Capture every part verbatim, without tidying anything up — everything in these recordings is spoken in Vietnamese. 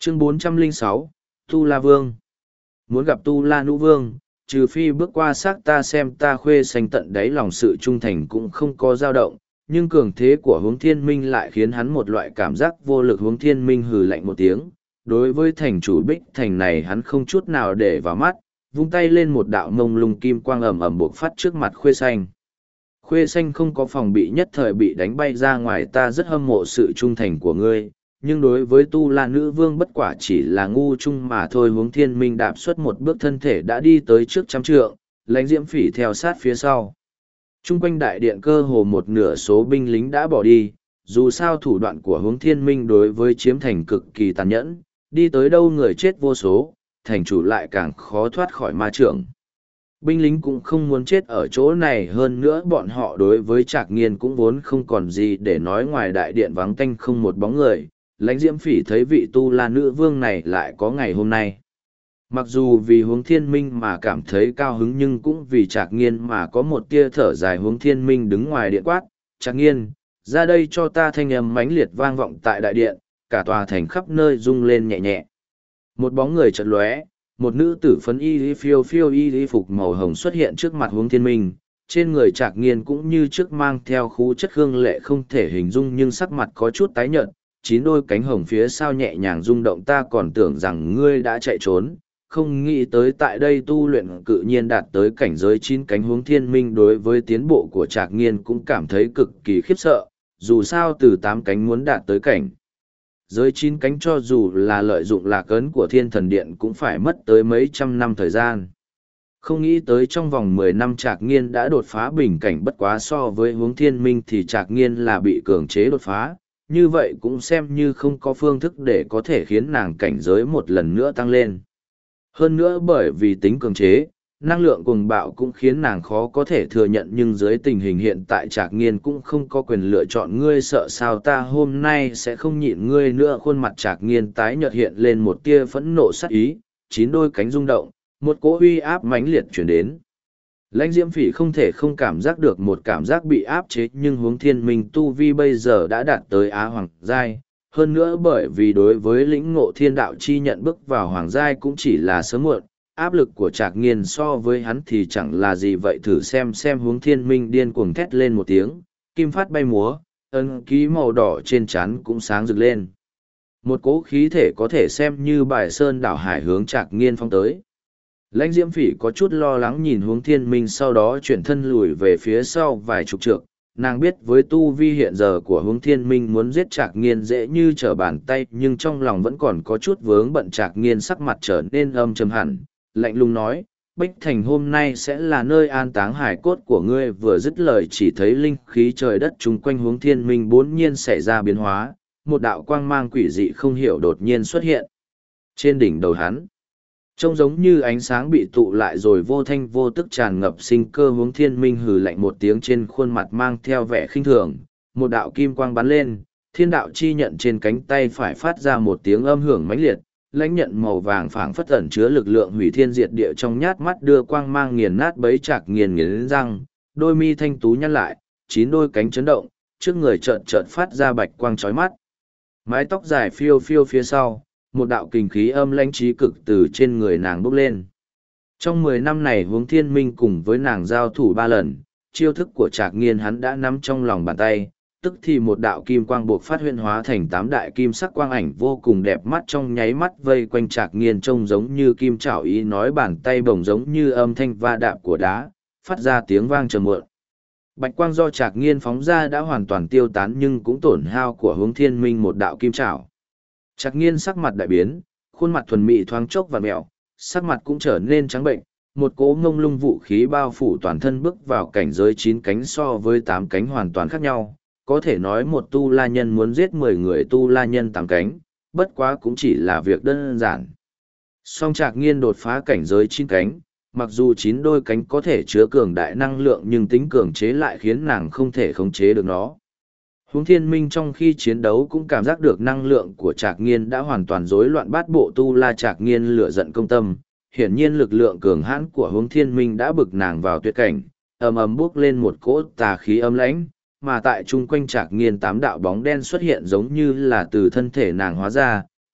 Chương bốn trăm lẻ sáu, Tu La Vương. Muốn gặp Tu La Nữ Vương, trừ phi bước qua xác ta xem ta khuê xanh tận đáy lòng sự trung thành cũng không có dao động, nhưng cường thế của hướng thiên minh lại khiến hắn một loại cảm giác vô lực. Hướng thiên minh hừ lạnh một tiếng, đối với thành chủ Bích Thành này hắn không chút nào để vào mắt, vung tay lên một đạo mông lung kim quang ầm ầm buộc phát trước mặt khuê xanh. Khuê xanh không có phòng bị, nhất thời bị đánh bay ra ngoài. Ta rất hâm mộ sự trung thành của ngươi, nhưng đối với Tu La Nữ Vương bất quả chỉ là ngu chung mà thôi. Hướng thiên minh đạp xuất một bước, thân thể đã đi tới trước trăm trượng, lãnh diễm phỉ theo sát phía sau. Trung quanh đại điện cơ hồ một nửa số binh lính đã bỏ đi, dù sao thủ đoạn của Hướng thiên minh đối với chiếm thành cực kỳ tàn nhẫn, đi tới đâu người chết vô số, thành chủ lại càng khó thoát khỏi ma trưởng. Binh lính cũng không muốn chết ở chỗ này, hơn nữa bọn họ đối với Trạc Nghiên cũng vốn không còn gì để nói. Ngoài đại điện vắng tanh không một bóng người, lãnh diễm phỉ thấy vị Tu La Nữ Vương này lại có ngày hôm nay. Mặc dù vì Hướng thiên minh mà cảm thấy cao hứng, nhưng cũng vì Trạc Nghiên mà có một tia thở dài. Hướng thiên minh đứng ngoài điện quát, Trạc Nghiên, ra đây cho ta. Thanh âm mãnh liệt vang vọng tại đại điện, cả tòa thành khắp nơi rung lên nhẹ nhẹ. Một bóng người chợt lóe, một nữ tử phấn y lý phiêu phiêu y lý phục màu hồng xuất hiện trước mặt Hướng thiên minh. Trên người Trạc Nghiên cũng như trước mang theo khí chất hương lệ không thể hình dung, nhưng sắc mặt có chút tái nhợt, chín đôi cánh hồng phía sau nhẹ nhàng rung động. Ta còn tưởng rằng ngươi đã chạy trốn, không nghĩ tới tại đây tu luyện cự nhiên đạt tới cảnh giới chín cánh. Hướng thiên minh đối với tiến bộ của Trạc Nghiên cũng cảm thấy cực kỳ khiếp sợ, dù sao từ tám cánh muốn đạt tới cảnh giới chín cánh, cho dù là lợi dụng lạc ấn của Thiên Thần Điện cũng phải mất tới mấy trăm năm thời gian. Không nghĩ tới trong vòng mười năm Trạc Nghiên đã đột phá bình cảnh. Bất quá so với Hướng thiên minh thì Trạc Nghiên là bị cường chế đột phá, như vậy cũng xem như không có phương thức để có thể khiến nàng cảnh giới một lần nữa tăng lên. Hơn nữa bởi vì tính cường chế, năng lượng cuồng bạo cũng khiến nàng khó có thể thừa nhận, nhưng dưới tình hình hiện tại Trạc Nghiên cũng không có quyền lựa chọn. Ngươi sợ sao? Ta hôm nay sẽ không nhịn ngươi nữa. Khuôn mặt Trạc Nghiên tái nhợt hiện lên một tia phẫn nộ sát ý, chín đôi cánh rung động, một cỗ uy áp mãnh liệt chuyển đến. Lãnh diễm phỉ không thể không cảm giác được một cảm giác bị áp chế, nhưng Hướng thiên minh tu vi bây giờ đã đạt tới Á Hoàng Giai. Hơn nữa bởi vì đối với lĩnh ngộ thiên đạo chi nhận bước vào Hoàng Giai cũng chỉ là sớm muộn, áp lực của Trạc Nghiên so với hắn thì chẳng là gì. Vậy thử xem xem. Hướng thiên minh điên cuồng thét lên một tiếng, kim phát bay múa, ấn ký màu đỏ trên trán cũng sáng rực lên. Một cỗ khí thể có thể xem như bài sơn đảo hải hướng Trạc Nghiên phong tới. Lãnh diễm phỉ có chút lo lắng nhìn Hướng thiên minh, sau đó chuyển thân lùi về phía sau vài chục trượng. Nàng biết với tu vi hiện giờ của Hướng thiên minh muốn giết Trạc Nghiên dễ như trở bàn tay, nhưng trong lòng vẫn còn có chút vướng bận. Trạc Nghiên sắc mặt trở nên âm trầm hẳn, lạnh lùng nói, Bích Thành hôm nay sẽ là nơi an táng hải cốt của ngươi. Vừa dứt lời chỉ thấy linh khí trời đất chung quanh Hướng thiên minh bỗng nhiên xảy ra biến hóa, một đạo quang mang quỷ dị không hiểu đột nhiên xuất hiện trên đỉnh đầu hắn, trông giống như ánh sáng bị tụ lại rồi vô thanh vô tức tràn ngập sinh cơ. Hướng thiên minh hừ lạnh một tiếng, trên khuôn mặt mang theo vẻ khinh thường, một đạo kim quang bắn lên, thiên đạo chi nhận trên cánh tay phải phát ra một tiếng âm hưởng mãnh liệt. Lãnh nhận màu vàng phảng phất ẩn chứa lực lượng hủy thiên diệt địa, trong nhát mắt đưa quang mang nghiền nát bấy Trạc Nghiên nghiến răng, đôi mi thanh tú nhăn lại, chín đôi cánh chấn động, trước người chợt chợt phát ra bạch quang chói mắt. Mái tóc dài phiêu phiêu phía sau, một đạo kình khí âm lãnh chí cực từ trên người nàng bốc lên. Trong mười năm này Hướng thiên minh cùng với nàng giao thủ ba lần, chiêu thức của Trạc Nghiên hắn đã nắm trong lòng bàn tay. Tức thì một đạo kim quang buộc phát huyễn hóa thành tám đại kim sắc quang ảnh vô cùng đẹp mắt, trong nháy mắt vây quanh Trạc Nghiên, trông giống như kim trảo, ý nói bàn tay bổng giống như âm thanh va đạp của đá, phát ra tiếng vang trầm muộn. Bạch quang do Trạc Nghiên phóng ra đã hoàn toàn tiêu tán, nhưng cũng tổn hao của Hướng thiên minh một đạo kim trảo. Trạc Nghiên sắc mặt đại biến, khuôn mặt thuần mỹ thoáng chốc và mẹo, sắc mặt cũng trở nên trắng bệnh, một cỗ ngông lung vũ khí bao phủ toàn thân, bước vào cảnh giới chín cánh so với tám cánh hoàn toàn khác nhau. Có thể nói một tu la nhân muốn giết mười người tu la nhân tám cánh, bất quá cũng chỉ là việc đơn giản. Song Trạc Nghiên đột phá cảnh giới chín cánh, mặc dù chín đôi cánh có thể chứa cường đại năng lượng, nhưng tính cường chế lại khiến nàng không thể khống chế được nó. Hướng thiên minh trong khi chiến đấu cũng cảm giác được năng lượng của Trạc Nghiên đã hoàn toàn rối loạn bát bộ tu la. Trạc Nghiên lửa giận công tâm, hiển nhiên lực lượng cường hãn của Hướng thiên minh đã bực nàng vào tuyệt cảnh, ầm ầm bước lên một cỗ tà khí âm lãnh, mà tại chung quanh Trạc Nghiên tám đạo bóng đen xuất hiện giống như là từ thân thể nàng hóa ra,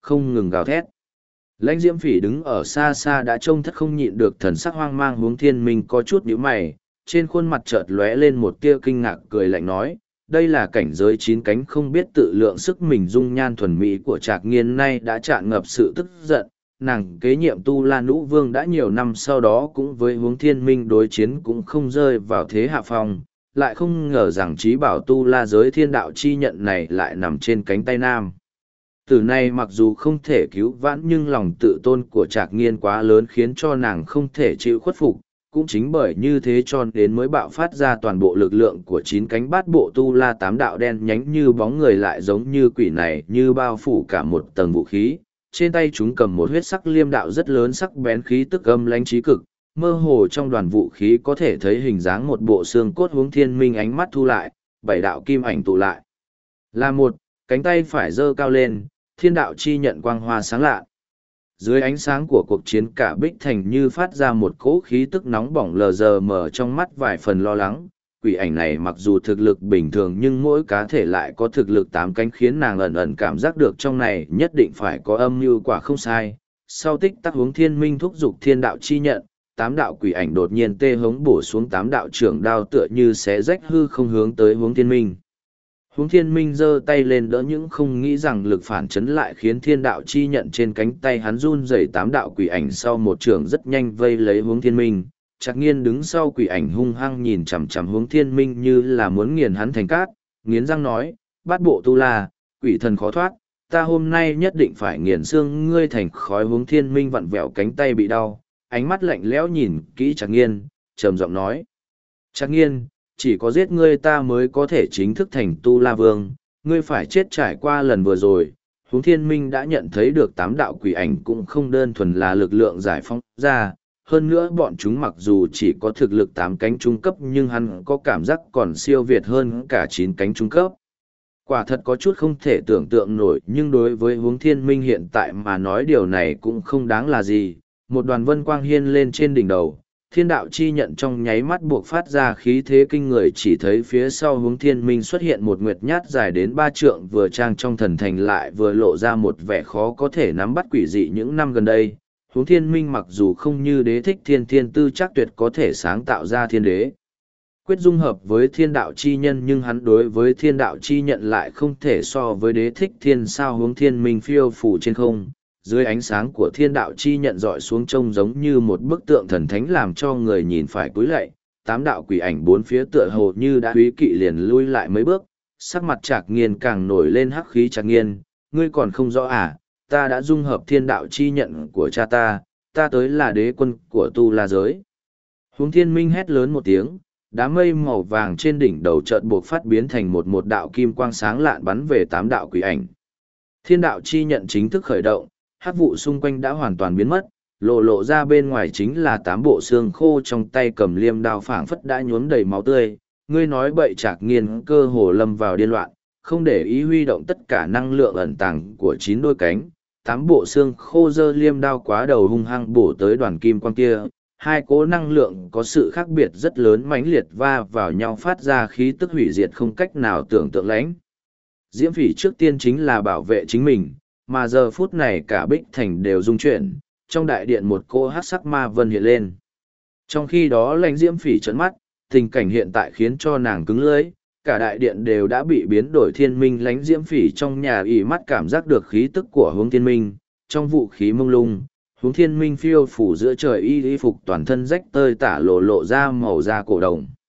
không ngừng gào thét. Lãnh Diễm Phỉ đứng ở xa xa đã trông thất không nhịn được thần sắc hoang mang. Hướng Thiên Minh có chút nhíu mày, trên khuôn mặt chợt lóe lên một tia kinh ngạc, cười lạnh nói, đây là cảnh giới chín cánh không biết tự lượng sức mình. Dung nhan thuần mỹ của Trạc Nghiên nay đã tràn ngập sự tức giận, nàng kế nhiệm Tu La Nữ Vương đã nhiều năm, sau đó cũng với Hướng Thiên Minh đối chiến cũng không rơi vào thế hạ phong, lại không ngờ rằng trí bảo Tu La giới thiên đạo chi nhận này lại nằm trên cánh tay nam. Từ này mặc dù không thể cứu vãn nhưng lòng tự tôn của Trạc Nghiên quá lớn khiến cho nàng không thể chịu khuất phục, cũng chính bởi như thế cho đến mới bạo phát ra toàn bộ lực lượng của chín cánh bát bộ Tu La tám đạo đen nhánh như bóng người lại giống như quỷ này, như bao phủ cả một tầng vũ khí. Trên tay chúng cầm một huyết sắc liêm đạo rất lớn, sắc bén khí tức âm lãnh trí cực, mơ hồ trong đoàn vũ khí có thể thấy hình dáng một bộ xương cốt. Hướng Thiên Minh ánh mắt thu lại, bảy đạo kim ảnh tụ lại là một, cánh tay phải giơ cao lên, thiên đạo chi nhận quang hoa sáng lạ. Dưới ánh sáng của cuộc chiến, cả Bích Thành như phát ra một cỗ khí tức nóng bỏng, lờ giờ mở trong mắt vài phần lo lắng. Quỷ ảnh này mặc dù thực lực bình thường nhưng mỗi cá thể lại có thực lực tám cánh, khiến nàng ẩn ẩn cảm giác được trong này nhất định phải có âm mưu quả không sai. Sau tích tắc, Hướng Thiên Minh thúc giục thiên đạo chi nhận, tám đạo quỷ ảnh đột nhiên tê hống bổ xuống, tám đạo trưởng đao tựa như xé rách hư không hướng tới Hướng Thiên Minh. Hướng Thiên Minh giơ tay lên đỡ, nhưng không nghĩ rằng lực phản chấn lại khiến thiên đạo chi nhận trên cánh tay hắn run rẩy. Tám đạo quỷ ảnh sau một trường rất nhanh vây lấy Hướng Thiên Minh. Trạc Nghiên đứng sau quỷ ảnh hung hăng nhìn chằm chằm Hướng Thiên Minh như là muốn nghiền hắn thành cát, nghiến răng nói, bát bộ Tu La, quỷ thần khó thoát, ta hôm nay nhất định phải nghiền xương ngươi thành khói. Hướng Thiên Minh vặn vẹo cánh tay bị đau, ánh mắt lạnh lẽo nhìn kỹ Trạc Nghiên, trầm giọng nói, Trạc Nghiên, chỉ có giết ngươi ta mới có thể chính thức thành Tu La Vương, ngươi phải chết trải qua lần vừa rồi. Hướng Thiên Minh đã nhận thấy được tám đạo quỷ ảnh cũng không đơn thuần là lực lượng giải phóng ra, hơn nữa bọn chúng mặc dù chỉ có thực lực tám cánh trung cấp nhưng hắn có cảm giác còn siêu việt hơn cả chín cánh trung cấp. Quả thật có chút không thể tưởng tượng nổi, nhưng đối với Hướng Thiên Minh hiện tại mà nói điều này cũng không đáng là gì. Một đoàn vân quang hiên lên trên đỉnh đầu, thiên đạo chi nhận trong nháy mắt buộc phát ra khí thế kinh người, chỉ thấy phía sau Hướng Thiên Minh xuất hiện một nguyệt nhát dài đến ba trượng, vừa trang trong thần thành lại vừa lộ ra một vẻ khó có thể nắm bắt quỷ dị. Những năm gần đây, Hướng Thiên Minh mặc dù không như Đế Thích Thiên thiên tư chắc tuyệt có thể sáng tạo ra thiên đế quyết dung hợp với thiên đạo chi nhân, nhưng hắn đối với thiên đạo chi nhận lại không thể so với Đế Thích Thiên. Sao Hướng Thiên Minh phiêu phủ trên không, dưới ánh sáng của thiên đạo chi nhận dọi xuống trông giống như một bức tượng thần thánh, làm cho người nhìn phải cúi lạy. Tám đạo quỷ ảnh bốn phía tựa hồ như đã húy kỵ liền lui lại mấy bước, sắc mặt Trạc Nghiên càng nổi lên hắc khí. Trạc Nghiên, ngươi còn không rõ à, ta đã dung hợp thiên đạo chi nhận của cha ta, ta tới là đế quân của Tu La giới. Hướng Thiên Minh hét lớn một tiếng, đám mây màu vàng trên đỉnh đầu chợt buộc phát biến thành một một đạo kim quang sáng lạn bắn về tám đạo quỷ ảnh. Thiên đạo chi nhận chính thức khởi động, hắc vụ xung quanh đã hoàn toàn biến mất, lộ lộ ra bên ngoài chính là tám bộ xương khô trong tay cầm liêm đao phảng phất đã nhuốm đầy máu tươi. Ngươi nói bậy. Trạc Nghiên cơ hồ lâm vào điên loạn, không để ý huy động tất cả năng lượng ẩn tàng của chín đôi cánh. Tám bộ xương khô giơ liêm đao quá đầu hung hăng bổ tới đoàn kim quang kia. Hai cỗ năng lượng có sự khác biệt rất lớn mãnh liệt va vào nhau, phát ra khí tức hủy diệt không cách nào tưởng tượng. Lãnh Diễm Phỉ trước tiên chính là bảo vệ chính mình, mà giờ phút này cả Bích Thành đều rung chuyển, trong đại điện một cô hắc sắc ma vân hiện lên. Trong khi đó Lãnh Diễm Phỉ trợn mắt, tình cảnh hiện tại khiến cho nàng cứng lưỡi, cả đại điện đều đã bị biến đổi. Thiên Minh Lãnh Diễm Phỉ trong nhà ỉ mắt cảm giác được khí tức của Hướng Thiên Minh, trong vũ khí mông lung, Hướng Thiên Minh phiêu phủ giữa trời, y y phục toàn thân rách tơi tả lộ lộ ra màu da cổ đồng.